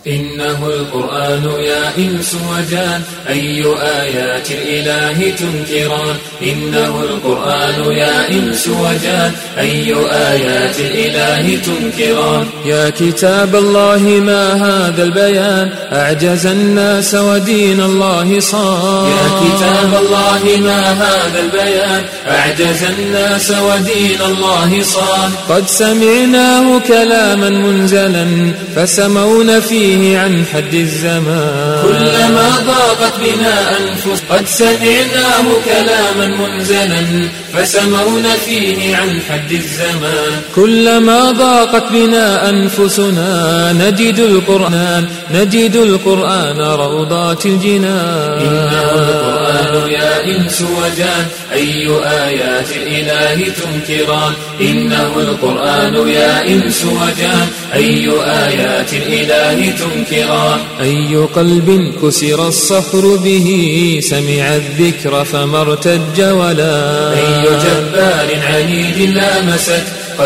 إنه القرآن يا إنس وجان، أي آيات الإله تنكران. إنه القرآن يا إنس وجان، أي آيات الإله تنكران. يا كتاب الله ما هذا البيان، أعجز الناس ودين الله صان. يا كتاب الله ما هذا البيان، أعجز الناس ودين الله صان. قد سمعناه كلاما منزلا، فسمونا فيه عن حد الزمان. كلما ضاقت بنا أنفس قد سمعناه كلاما منزلا، فسمونا فيه عن حد الزمان. كلما ضاقت بنا أنفسنا نجد القرآن روضات الجنان. إنه القرآن يا إنس وجان، أي آيات الإله تنكران. إنه القرآن يا إنس وجان، أي آيات الإله تنكران. أي قلب كسر الصخر به، سمع الذكر فما ارتج ولا. أي جبار عنيد لامست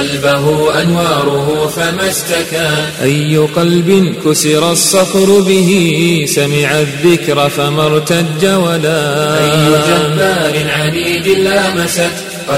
قلبه أنواره فما استكان. أي قلب كسر الصخر به، سمع الذكر فما ارتج ولا. أي جبار عنيد لامست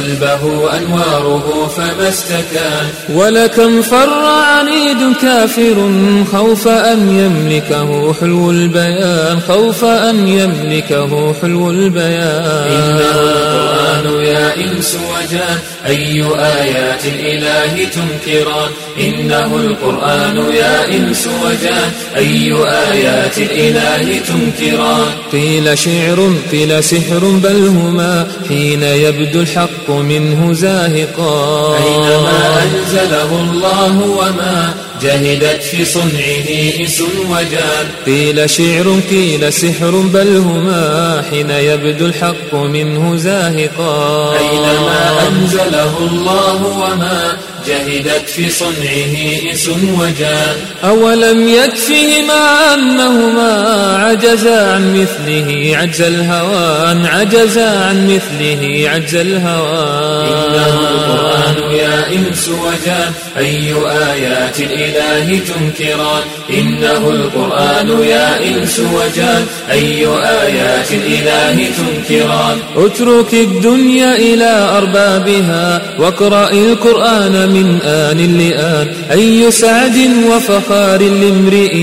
قلبه أنواره فما استكان. ولكم فر عنيد كافر، خوف أن يملكه حلو البيان، خوف أن يملكه حلو البيان. إنه القرآن يا إنس وجان، أي آيات الإله تنكران. إنه القرآن يا إنس وجان، أي آيات الإله تنكران. قيل شعر قيل سحر، بل هما حين يبدو الحق منه زاهقا. أينما أنزله الله وما جهدت في صنعه إنس وجان. قيل شعر قيل سحر، بل هما حين يبدو الحق منه زاهقا. أينما أنزله الله وما جهدت في صنعه إنس وجان. أولم يكفهما أنهما عجزا عن مثله عجز الهوان، عجزا عن مثله عجز الهوان. إنه القرآن يا إنس وجان، أي آيات الإله تنكران. إنه القرآن يا إنس وجان، أي آيات الإله تنكران. اترك الدنيا إلى أربابها، واقرأ القرآن من آن لآن. أي سعد وفخار لامرئ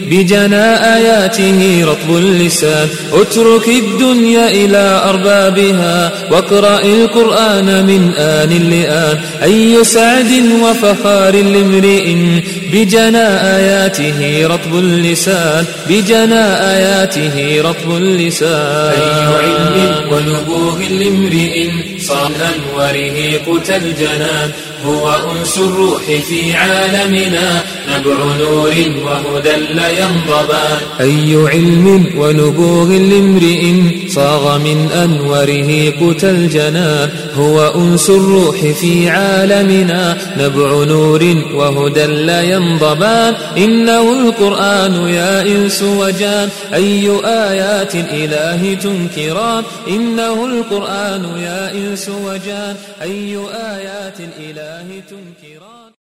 بجنى آياته رطب اللسان. اترك الدنيا إلى أربابها، واقرأ القرآن من آن لآن. أي سعد وفخار لامرئ بجنى آياته رطب اللسان، بجنى آياته رطب اللسان. أي علم ونبوغ لامرئ صان أنوره قوت الجنان. هو أنس الروح في عالمنا، نبع نور وهدى لا ينضبان. أي علم ونبوغ لامرئ صاغ من أنوره قوت الجنان. هو أنس الروح في عالمنا، نبع نور وهدى لا ينضبان. إنه القرآن يا إنس وجان، أي آيات الإله تنكران. إنه القرآن يا إنس وجان، أي آيات الإله تنكران.